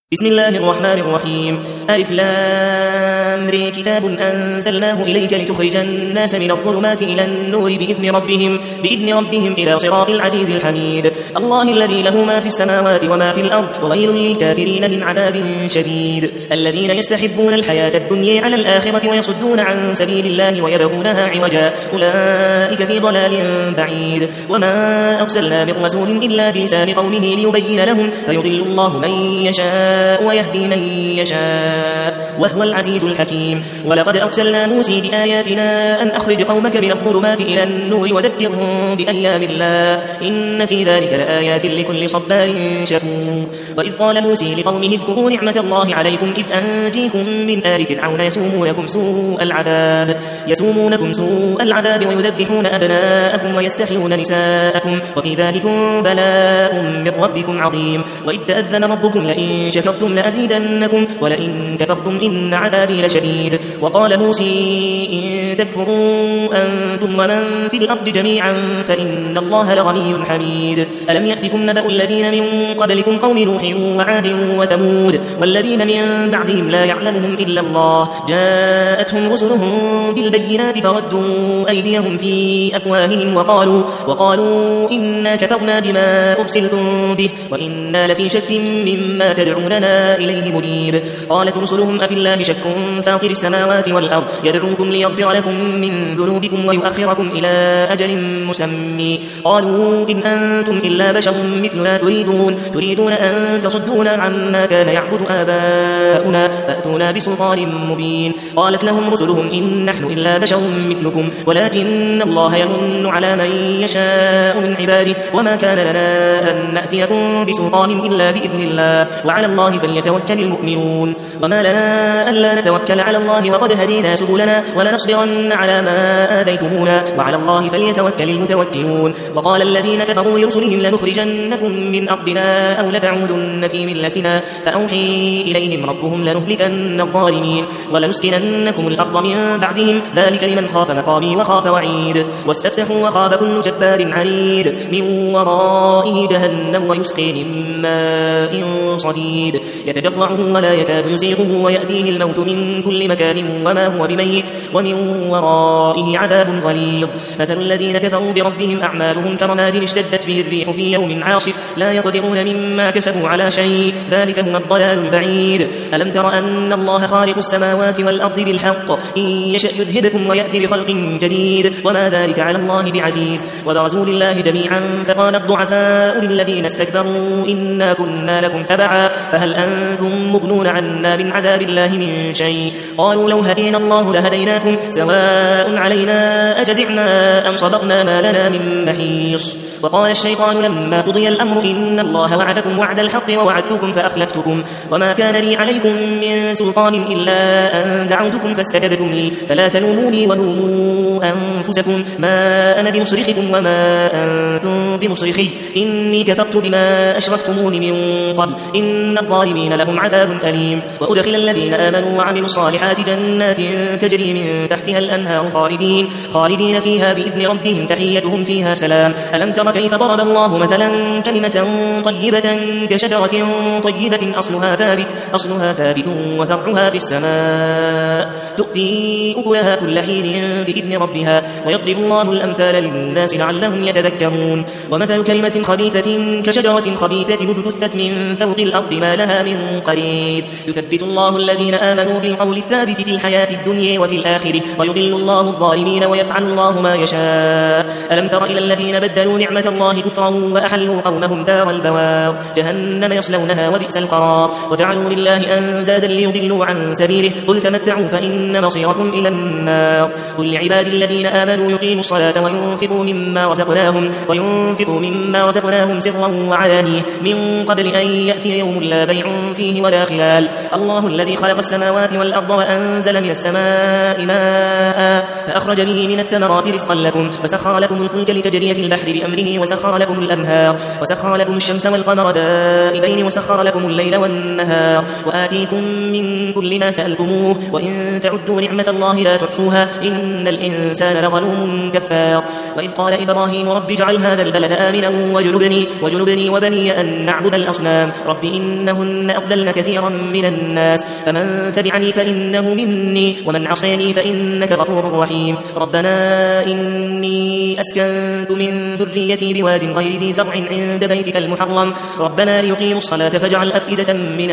بسم الله الرحمن الرحيم. ألف لام ر كتاب أنزلناه إليك لتخرج الناس من الظلمات إلى النور بإذن ربهم إلى صراط العزيز الحميد. الله الذي له ما في السماوات وما في الأرض وويل للكافرين من عذاب شديد. الذين يستحبون الحياة الدنيا على الآخرة ويصدون عن سبيل الله ويبغونها عوجا أولئك في ضلال بعيد. وما أرسلنا من رسول إلا بلسان قومه ليبين لهم فيضل الله من يشاء ويهدي من يشاء وهو العزيز الحكيم. ولقد أرسلنا موسى بآياتنا أن أخرج قومك من الظلمات إلى النور وذكرهم بأيام الله إن في ذلك لآيات لكل صبار شكور. وإذ قال موسى لقومه اذكروا نعمة الله عليكم إذ أنجيكم من آل فرعون يسومونكم سوء العذاب ويذبحون أبناءكم ويستحيون نساءكم وفي ذلكم بلاء من ربكم عظيم. وإذ تأذن ربكم لئن شكرتم لأزيدنكم ولئن كفرتم إن عذابي لشديد. وقال موسى إن تكفروا أنتم ومن في الأرض جميعا فإن الله لغني حميد. ألم يأتكم نبأ الذين من قبلكم قوم نوح وعاد وثمود والذين من بعدهم لا يعلمهم إلا الله جاءتهم رسلهم بالبينات فردوا أيديهم في أفواههم وقالوا إنا كفرنا بما أرسلتم به وإنا لفي شك مما تدعوننا إليه مريب. قالت رسلهم أفي الله شك فاطر السماوات والأرض يدعوكم ليغفر لكم من ذنوبكم ويؤخركم إلى أجل مسمى قالوا إن أنتم إلا بشر مثلنا تريدون أن تصدونا عما كان يعبد آباؤنا فأتونا بسلطان مبين. قالت لهم رسلهم إن نحن إلا بشر مثلكم ولكن الله يمن على من يشاء من عباده وما كان لنا أن نأتيكم بسلطان إلا بإذن الله وعلى الله فليتوكل المؤمنون. وما لنا ألا نتوكل على الله وقد هدينا سبلنا ولنصبرن على ما آذيتمونا وعلى الله فليتوكل المتوكلون. وقال الذين كفروا لرسلهم لنخرجنكم من أرضنا أو لتعودن في ملتنا فأوحي إليهم ربهم لنهلكن الظالمين ولنسكننكم الأرض من بعدهم ذلك لمن خاف مقامي وخاف وعيد. واستفتحوا وخاب كل جبار عنيد من ورائه جهنم ويسقي من ماء صديد يتجرعه ولا يكاد يزيغه ويأتيه الموت من كل مكان وما هو بميت ومن ورائه عذاب غليظ. مثل الذين كفروا بربهم أعمالهم كرماد اشتدت به الريح في يوم عاصف لا يقدرون مما كسبوا على شيء ذلك هو الضلال البعيد. ألم تر أن الله خالق السماوات والأرض بالحق إن يشأ يذهبكم ويأتي بخلق جديد وما ذلك على الله بعزيز. وبرزوا لله جميعا فقال الضعفاء للذين استكبروا إنا كنا لكم تبعا فهل أنتم مغنون عنا من عذاب الله من شيء قالوا لو هدينا الله لهديناكم سواء علينا أجزعنا أم صبرنا ما لنا من محيص. وقال الشيطان لما قضي الأمر إن الله وعدكم وعد الحق ووعدتكم فأخلفتكم وما كان لي عليكم من سلطان إلا أن دعوتكم فاستجبتم لي فلا تلوموني ولوموا أنفسكم ما أنا بمصرخكم وما أنتم بمصرخي إني كفرت بما أشركتمون من قبل إن الظالمين لهم عذاب أليم. وأدخل الذين آمنوا وعملوا الصالحات جنات تجري من تحتها الأنهار خالدين فيها بإذن ربهم تحيتهم فيها سلام. ألم تر كيف ضرب الله مثلا كلمة طيبة كشجرة طيبة أصلها ثابت وفرعها في السماء تؤتي أكلها كل حين بإذن ربها ويضرب الله الأمثال للناس لعلهم يتذكرون. ومثل كلمة خبيثة كشجرة خبيثة اجتثت من فوق الأرض ما لها من قرير يثبت الله الذين آمنوا بالقول الثابت في الحياة الدنيا وفي الآخرة ويضل الله الظالمين ويفعل الله ما يشاء. ألم تر إلى الذين بدلوا نعمة الله كفرا وأحلوا قومهم دار البوار جهنم يصلونها وبئس القرار وجعلوا لله أندادا ليضلوا عن سبيله قل تمتعوا فإن مصيركم إلى النار. قل لعبادي الذين آمنوا يقيموا الصلاة وينفقوا مما رزقناهم سرا وعلانية من قبل أن يأتي يوم لا بيع فيه ولا خلال. الله الذي خلق السماوات والأرض الأرض وأنزل من السماء ماء فأخرج به من الثمرات رزقا لكم وسخر لكم الفلك لتجري في البحر بأمره وسخر لكم الأنهار وسخر لكم الشمس والقمر دائبين وسخر لكم الليل والنهار وآتيكم من كل ما سألتموه وإن تعدوا نعمة الله لا تحصوها إن الإنسان لظلوم كفار. وإذ قال إبراهيم رب اجعل هذا البلد آمنا وجنبني وبني أن نعبد الأصنام رب إنهن أضللن كثيرا من الناس فمن تبعني فإنه مني ومن عصيني فإنك غفور رحيم. ربنا إني أسكنت من ذريتي بواد غير ذي زرع عند بيتك المحرم ربنا ليقيموا الصلاة فاجعل أفئدة من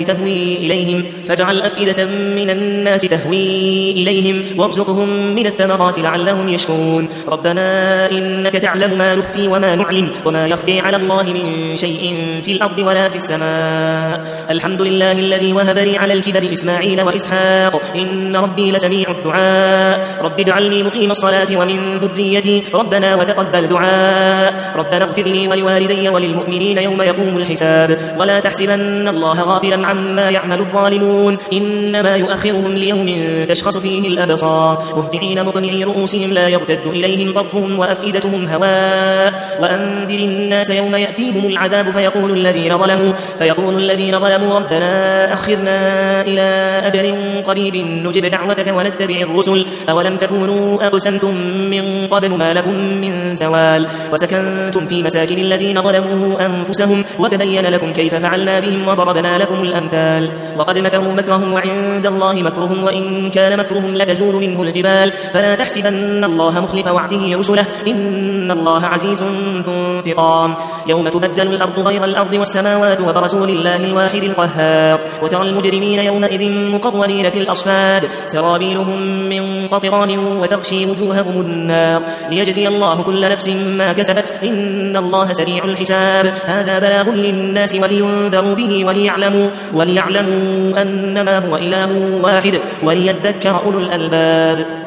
الناس تهوي إليهم وارزقهم من الثمرات لعلهم يشكرون. ربنا إنك تعلم ما نخفي وما نعلن وما يخفي على الله من شيء في الأرض ولا في السماء الحمد لله الذي وهب لي على الكبر إسماعيل وإسحاق إن ربي لسميع الدعاء رب اجعلني مقيم الصلاة ومن ذريتي ربنا وتقبل دعاء ربنا اغفر لي ولوالدي وللمؤمنين يوم يقوم الحساب ولا تحسبن الله غافلا عما يعمل الظالمون إنما يؤخرهم ليوم تشخص فيه الأبصار مهطعين مقنعي رؤوسهم لا يرتد إليهم طرفهم وأفئدتهم هواء وأنذر الناس يوم يأتيهم العذاب فيقول الذين ظلموا ربنا أخرنا إلى أجل قريب نجب دعوتك ونتبع الرسل أولم تكونوا أقسمتم من قبل ما لكم من زوال وسكنتم في مساكن الذين ظلموا أنفسهم وتبين لكم كيف فعلنا بهم وضربنا لكم الأمثال وقد مكروا مكرهم وعند الله مكرهم وإن كان مكرهم لتزول منه الجبال فلا تحسبن الله مخلف وعده رسله إن الله عزيز ذو انتقام. يوم تبدل الأرض غير الأرض والسماوات وبرزوا لله الواحد القهار وترى المجرمين يومئذ مقرنين في الأصفاد سرابيلهم من قطران وتغشي وجوههم النار ليجزي الله كل نفس ما كسبت إن الله سريع الحساب. هذا بلاغ للناس ولينذروا به وليعلموا أنما هو إله واحد وليذكر أولو الألباب.